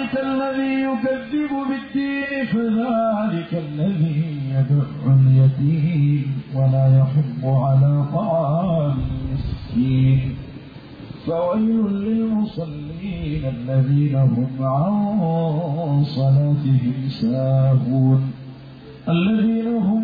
أرأيت الذي يكذب بالدين فذلك الذي يدع اليتيم ولا يحض على طعام المسكين فويل للمصلين الذين هم عن صلاتهم ساهون الذين هم